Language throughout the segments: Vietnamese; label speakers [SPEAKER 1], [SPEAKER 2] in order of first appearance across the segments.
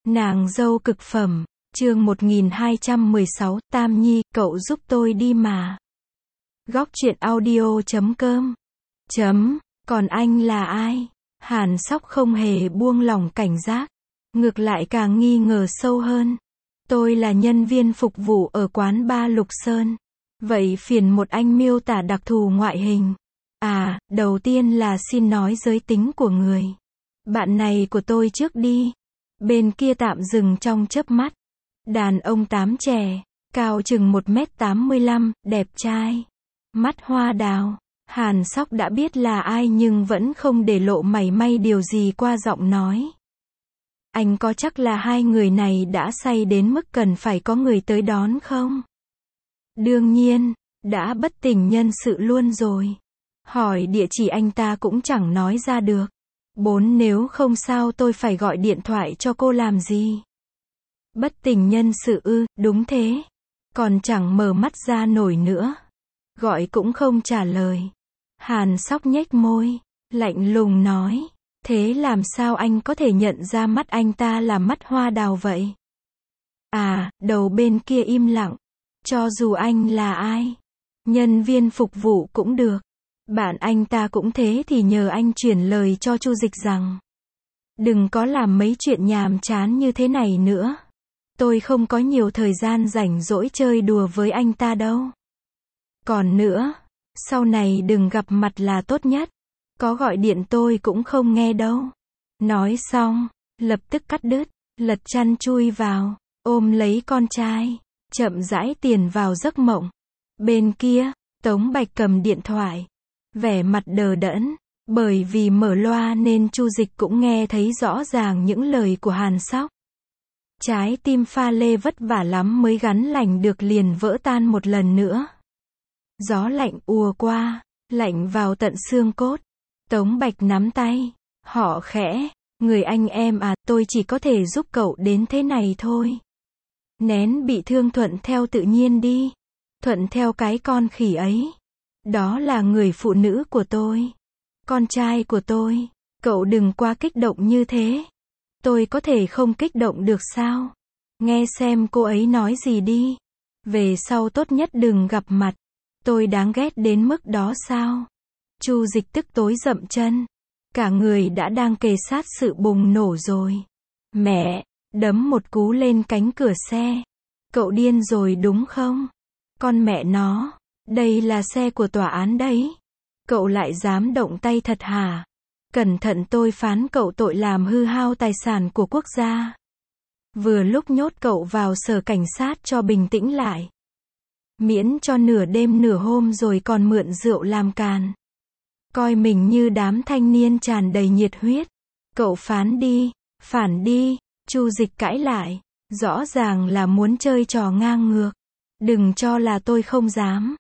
[SPEAKER 1] Nàng dâu cực phẩm, chương 1216, Tam Nhi, cậu giúp tôi đi mà. Góc truyện audio.com. Còn anh là ai? Hàn Sóc không hề buông lỏng cảnh giác, ngược lại càng nghi ngờ sâu hơn. Tôi là nhân viên phục vụ ở quán bar Lục Sơn. Vậy phiền một anh miêu tả đặc thù ngoại hình. Đầu tiên là xin nói giới tính của người bạn này của tôi trước đi. Bên kia tạm dừng trong chớp mắt. Đàn ông tám trẻ, cao chừng 1m85, đẹp trai, mắt hoa đào. Hàn Sóc đã biết là ai nhưng vẫn không để lộ mảy may điều gì qua giọng nói. Anh có chắc là hai người này đã say đến mức cần phải có người tới đón không? Đương nhiên, đã bất tỉnh nhân sự luôn rồi. Hỏi địa chỉ anh ta cũng chẳng nói ra được. Nếu không sao tôi phải gọi điện thoại cho cô làm gì? Bất tỉnh nhân sự ư? Đúng thế. Còn chẳng mở mắt ra nổi nữa. Gọi cũng không trả lời. Hàn Sóc nhếch môi, lạnh lùng nói. Thế làm sao anh có thể nhận ra mắt anh ta là mắt hoa đào vậy? Đầu bên kia im lặng. Cho dù anh là ai, nhân viên phục vụ cũng được. Bạn anh ta cũng thế thì nhờ anh chuyển lời cho Chu Dịch rằng đừng có làm mấy chuyện nhàm chán như thế này nữa. Tôi không có nhiều thời gian rảnh rỗi chơi đùa với anh ta đâu. Còn nữa, sau này đừng gặp mặt là tốt nhất. Có gọi điện tôi cũng không nghe đâu. Nói xong, lập tức cắt đứt, lật chăn chui vào, ôm lấy con trai, chậm rãi tiền vào giấc mộng. Bên kia, Tống Bạch cầm điện thoại, vẻ mặt đờ đẫn, bởi vì mở loa nên Chu Dịch cũng nghe thấy rõ ràng những lời của Hàn Sóc. Trái tim pha lê vất vả lắm mới gắn lành được liền vỡ tan một lần nữa. Gió lạnh ùa qua, lạnh vào tận xương cốt. Tống Bạch nắm tay, họ khẽ, người anh em tôi chỉ có thể giúp cậu đến thế này thôi. Nén bị thương thuận theo tự nhiên đi. Thuận theo cái con khỉ ấy. Đó là người phụ nữ của tôi. Con trai của tôi. Cậu đừng quá kích động như thế. Tôi có thể không kích động được sao? Nghe xem cô ấy nói gì đi. Về sau tốt nhất đừng gặp mặt. Tôi đáng ghét đến mức đó sao? Chu Dịch tức tối dậm chân. Cả người đã đang kề sát sự bùng nổ rồi. Mẹ, đấm một cú lên cánh cửa xe. Cậu điên rồi đúng không? Con mẹ nó, đây là xe của tòa án đấy. Cậu lại dám động tay thật hả? Cẩn thận tôi phán cậu tội làm hư hao tài sản của quốc gia. Vừa lúc nhốt cậu vào sở cảnh sát cho bình tĩnh lại. Miễn cho nửa đêm nửa hôm rồi còn mượn rượu làm càn. Coi mình như đám thanh niên tràn đầy nhiệt huyết. Cậu phán đi, phản đi. Chu Dịch cãi lại. Rõ ràng là muốn chơi trò ngang ngược. Đừng cho là tôi không dám.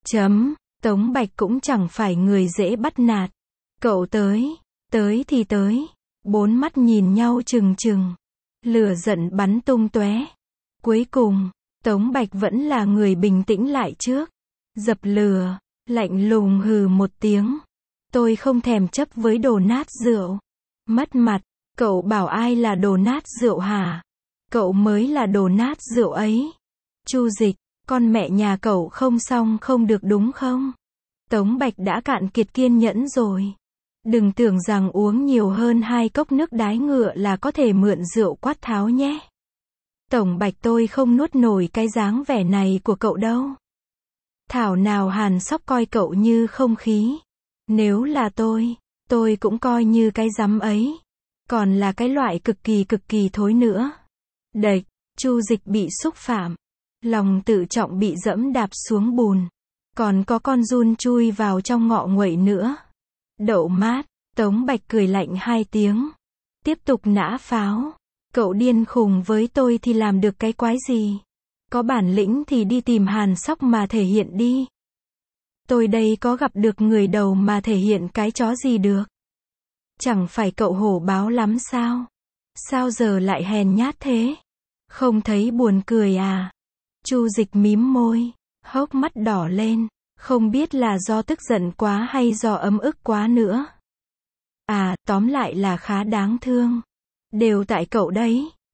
[SPEAKER 1] Tống Bạch cũng chẳng phải người dễ bắt nạt. Cậu tới thì tới. Bốn mắt nhìn nhau trừng trừng. Lửa giận bắn tung tóe. Cuối cùng, Tống Bạch vẫn là người bình tĩnh lại trước. Dập lửa, lạnh lùng hừ một tiếng. Tôi không thèm chấp với đồ nát rượu. Mất mặt, cậu bảo ai là đồ nát rượu hả? Cậu mới là đồ nát rượu ấy. Chu Dịch, con mẹ nhà cậu không xong không được đúng không? Tống Bạch đã cạn kiệt kiên nhẫn rồi. Đừng tưởng rằng uống nhiều hơn 2 cốc nước đái ngựa là có thể mượn rượu quát tháo nhé. Tổng Bạch tôi không nuốt nổi cái dáng vẻ này của cậu đâu. Thảo nào Hàn Sóc coi cậu như không khí. Nếu là tôi cũng coi như cái rắm ấy. Còn là cái loại cực kỳ thối nữa. Đệch, Chu Dịch bị xúc phạm. Lòng tự trọng bị dẫm đạp xuống bùn. Còn có con giun chui vào trong ngọ nguậy nữa. Đậu mát, Tống Bạch cười lạnh 2 tiếng. Tiếp tục nã pháo. Cậu điên khùng với tôi thì làm được cái quái gì? Có bản lĩnh thì đi tìm Hàn Sóc mà thể hiện đi. Tôi đây có gặp được người đầu mà thể hiện cái chó gì được? Chẳng phải cậu hổ báo lắm sao? Sao giờ lại hèn nhát thế? Không thấy buồn cười à? Chu Dịch mím môi, hốc mắt đỏ lên, không biết là do tức giận quá hay do ấm ức quá nữa. Tóm lại là khá đáng thương. Đều tại cậu đấy.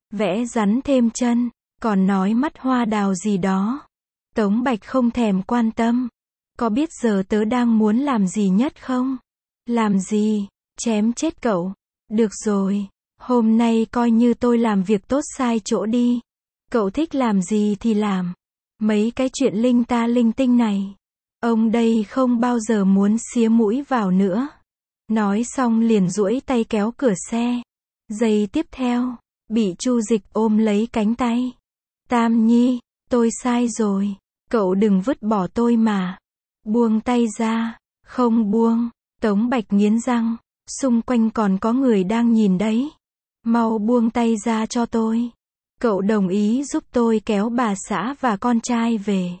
[SPEAKER 1] vẽ rắn thêm chân, còn nói mắt hoa đào gì đó. Tống Bạch không thèm quan tâm. Có biết giờ tớ đang muốn làm gì nhất không? Làm gì? Chém chết cậu. Được rồi, hôm nay coi như tôi làm việc tốt sai chỗ đi. Cậu thích làm gì thì làm. Mấy cái chuyện linh ta linh tinh này, ông đây không bao giờ muốn xía mũi vào nữa. Nói xong liền duỗi tay kéo cửa xe. Giây tiếp theo, bị Chu Dịch ôm lấy cánh tay. Tam Nhi, tôi sai rồi. Cậu đừng vứt bỏ tôi mà. Buông tay ra. Không buông. Tống Bạch nghiến răng. Xung quanh còn có người đang nhìn đấy. Mau buông tay ra cho tôi. Cậu đồng ý giúp tôi kéo bà xã và con trai về.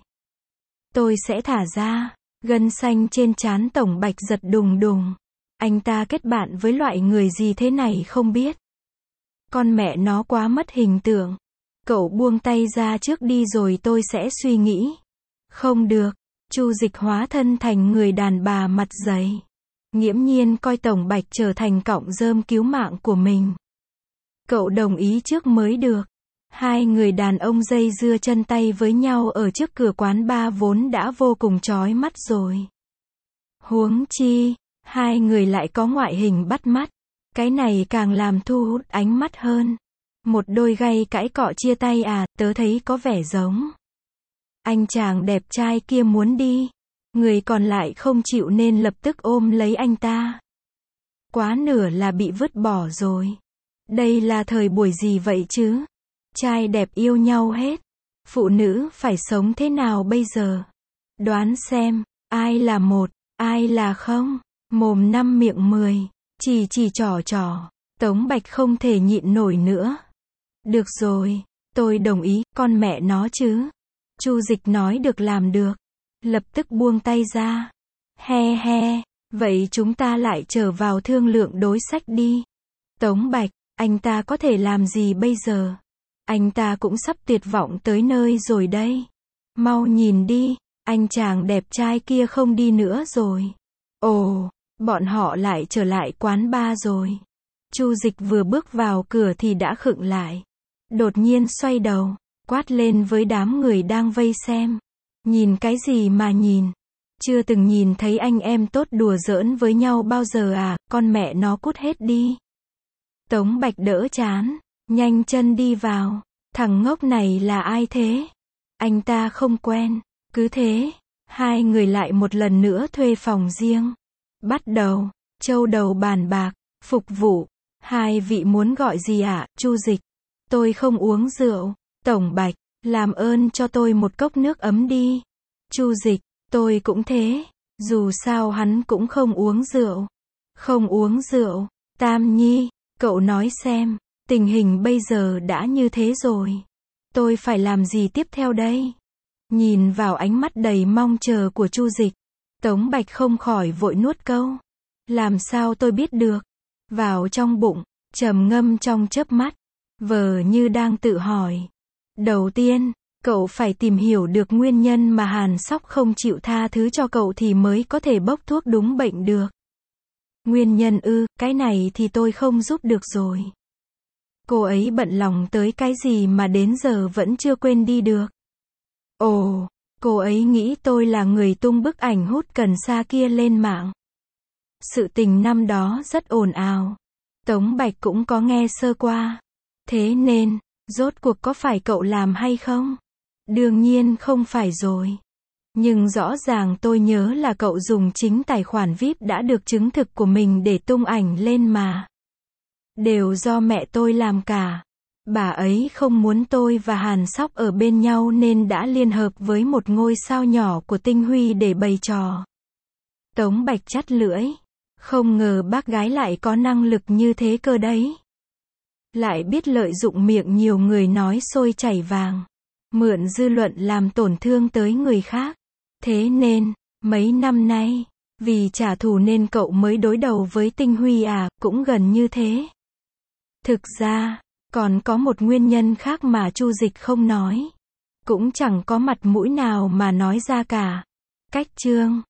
[SPEAKER 1] Tôi sẽ thả ra. Gân xanh trên trán Tổng Bạch giật đùng đùng. Anh ta kết bạn với loại người gì thế này không biết. Con mẹ nó quá mất hình tượng. Cậu buông tay ra trước đi rồi tôi sẽ suy nghĩ. Không được. Chu Dịch hóa thân thành người đàn bà mặt dày. Nghiễm nhiên coi Tổng Bạch trở thành cọng rơm cứu mạng của mình. Cậu đồng ý trước mới được. Hai người đàn ông dây dưa chân tay với nhau ở trước cửa quán bar vốn đã vô cùng chói mắt rồi. Huống chi, hai người lại có ngoại hình bắt mắt. Cái này càng làm thu hút ánh mắt hơn. Một đôi gay cãi cọ chia tay à, tớ thấy có vẻ giống. Anh chàng đẹp trai kia muốn đi. Người còn lại không chịu nên lập tức ôm lấy anh ta. Quá nửa là bị vứt bỏ rồi. Đây là thời buổi gì vậy chứ? Trai đẹp yêu nhau hết. Phụ nữ phải sống thế nào bây giờ? Đoán xem, ai là một, ai là không? Mồm 5 miệng 10, chỉ trò. Tống Bạch không thể nhịn nổi nữa. Được rồi, tôi đồng ý, con mẹ nó chứ. Chu Dịch nói được làm được. Lập tức buông tay ra. He he, vậy chúng ta lại trở vào thương lượng đối sách đi. Tống Bạch, anh ta có thể làm gì bây giờ? Anh ta cũng sắp tuyệt vọng tới nơi rồi đây. Mau nhìn đi, anh chàng đẹp trai kia không đi nữa rồi. Ồ, bọn họ lại trở lại quán bar rồi. Chu Dịch vừa bước vào cửa thì đã khựng lại. Đột nhiên xoay đầu, quát lên với đám người đang vây xem. Nhìn cái gì mà nhìn? Chưa từng nhìn thấy anh em tốt đùa giỡn với nhau bao giờ à, con mẹ nó cút hết đi. Tống Bạch đỡ chán, nhanh chân đi vào. Thằng ngốc này là ai thế? Anh ta không quen. Cứ thế, hai người lại một lần nữa thuê phòng riêng. Bắt đầu, châu đầu bàn bạc, phục vụ. Hai vị muốn gọi gì ạ? Chu Dịch. Tôi không uống rượu. Tổng Bạch, làm ơn cho tôi một cốc nước ấm đi. Chu Dịch, tôi cũng thế. Dù sao hắn cũng không uống rượu. Không uống rượu. Tam Nhi, cậu nói xem, tình hình bây giờ đã như thế rồi. Tôi phải làm gì tiếp theo đây? Nhìn vào ánh mắt đầy mong chờ của Chu Dịch, Tống Bạch không khỏi vội nuốt câu. Làm sao tôi biết được? Vào trong bụng, trầm ngâm trong chớp mắt, vờ như đang tự hỏi. Đầu tiên, cậu phải tìm hiểu được nguyên nhân mà Hàn Sóc không chịu tha thứ cho cậu thì mới có thể bốc thuốc đúng bệnh được. Nguyên nhân ư, cái này thì tôi không giúp được rồi. Cô ấy bận lòng tới cái gì mà đến giờ vẫn chưa quên đi được. Ồ, cô ấy nghĩ tôi là người tung bức ảnh hút cần sa kia lên mạng. Sự tình năm đó rất ồn ào. Tống Bạch cũng có nghe sơ qua. Thế nên, rốt cuộc có phải cậu làm hay không? Đương nhiên không phải rồi. Nhưng rõ ràng tôi nhớ là cậu dùng chính tài khoản VIP đã được chứng thực của mình để tung ảnh lên mà. Đều do mẹ tôi làm cả. Bà ấy không muốn tôi và Hàn Sóc ở bên nhau nên đã liên hợp với một ngôi sao nhỏ của Tinh Huy để bày trò. Tống Bạch chắt lưỡi. Không ngờ bác gái lại có năng lực như thế cơ đấy. Lại biết lợi dụng miệng nhiều người nói xôi chảy vàng. Mượn dư luận làm tổn thương tới người khác. Thế nên, mấy năm nay, vì trả thù nên cậu mới đối đầu với Tinh Huy à, cũng gần như thế. Thực ra, còn có một nguyên nhân khác mà Chu Dịch không nói. Cũng chẳng có mặt mũi nào mà nói ra cả. Cách chương